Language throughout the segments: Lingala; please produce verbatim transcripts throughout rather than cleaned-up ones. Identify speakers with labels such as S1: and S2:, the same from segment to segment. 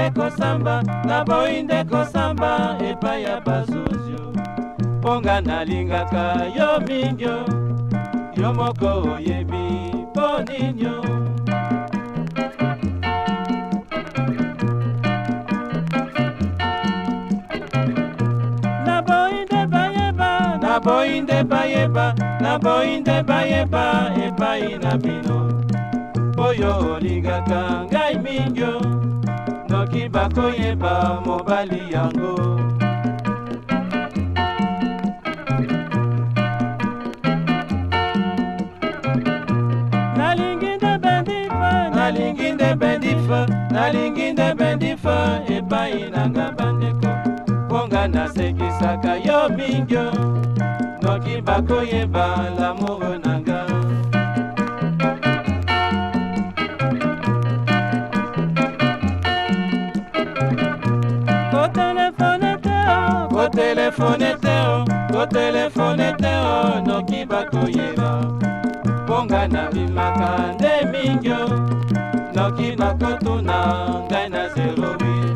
S1: kosamba, na boinde kosamba epai ya bazozio. Ponga nalingaka yo mingyo, yo moko oyebi po ninyo. Na boinde bayeba, na boinde bayeba, na boinde bayeba epai na bino. Oyo olingaka ngai mingyo, noki bakoyeba mobali yango. Nalingi nde bendifa, nalingi nde bendifa, nalingi nde bendifa epai nanga bandeko. Ponga nasekisaka yo mingyo, noki bakoyeba l'amour nanga. Ko telefone teo, ko telefone teo, noki bakoyeba. Ponga na bimaka nde mingyo, noki bakotuna ngai na zero huit.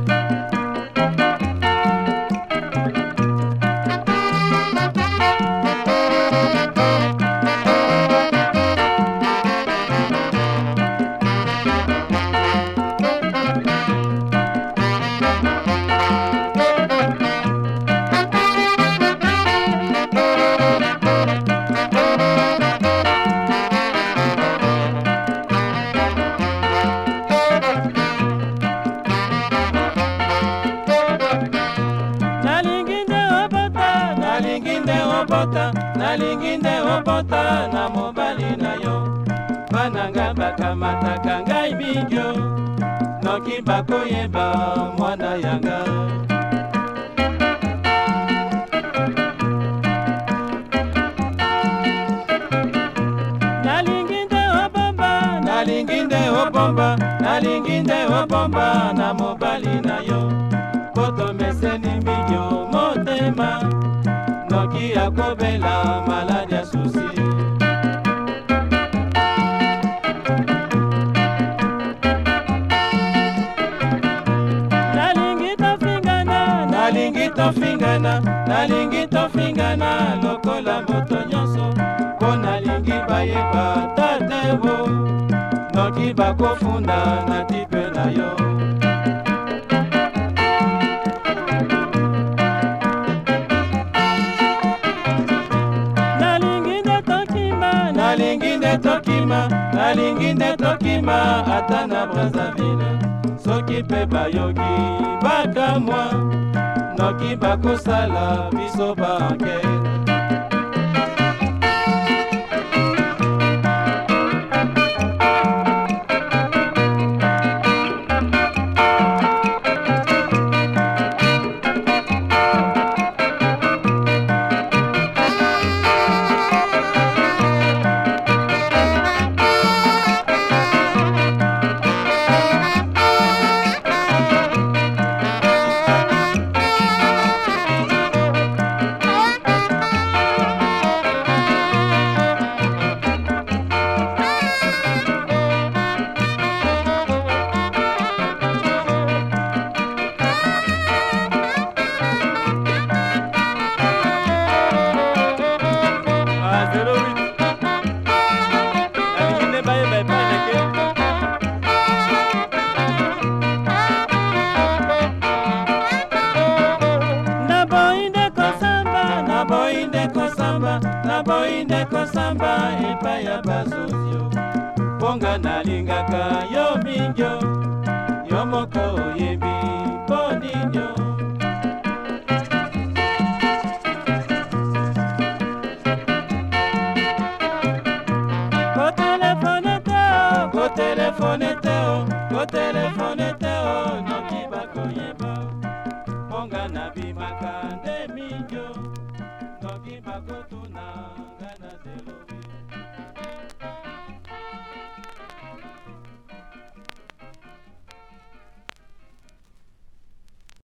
S1: Nalingi nde obota na mobali na yo, bananga bakamataka ngai mingyo, noki bakoyeba mwana yanga. Nalingi nde obomba, nalingi nde obomba, nalingi nde obomba na mobali na yo, poto meseni mingyo motema, noki akobela maladi ya susi. Nalingi tofingana, nalingi tofingana, nalingi tofingana lokola moto nyonso, po nalingi bayeba tatewo, noki bakofunda na tipe na yo. Nalingi nde tokima, nalingi nde tokima ata na Brazzaville. Soki pe bayoki bakamwa, noki bakosala biso ba enquête. Na boinde kosamba epai ya bazozio. Ponga nalingaka yo mingyo, yo moko oyebi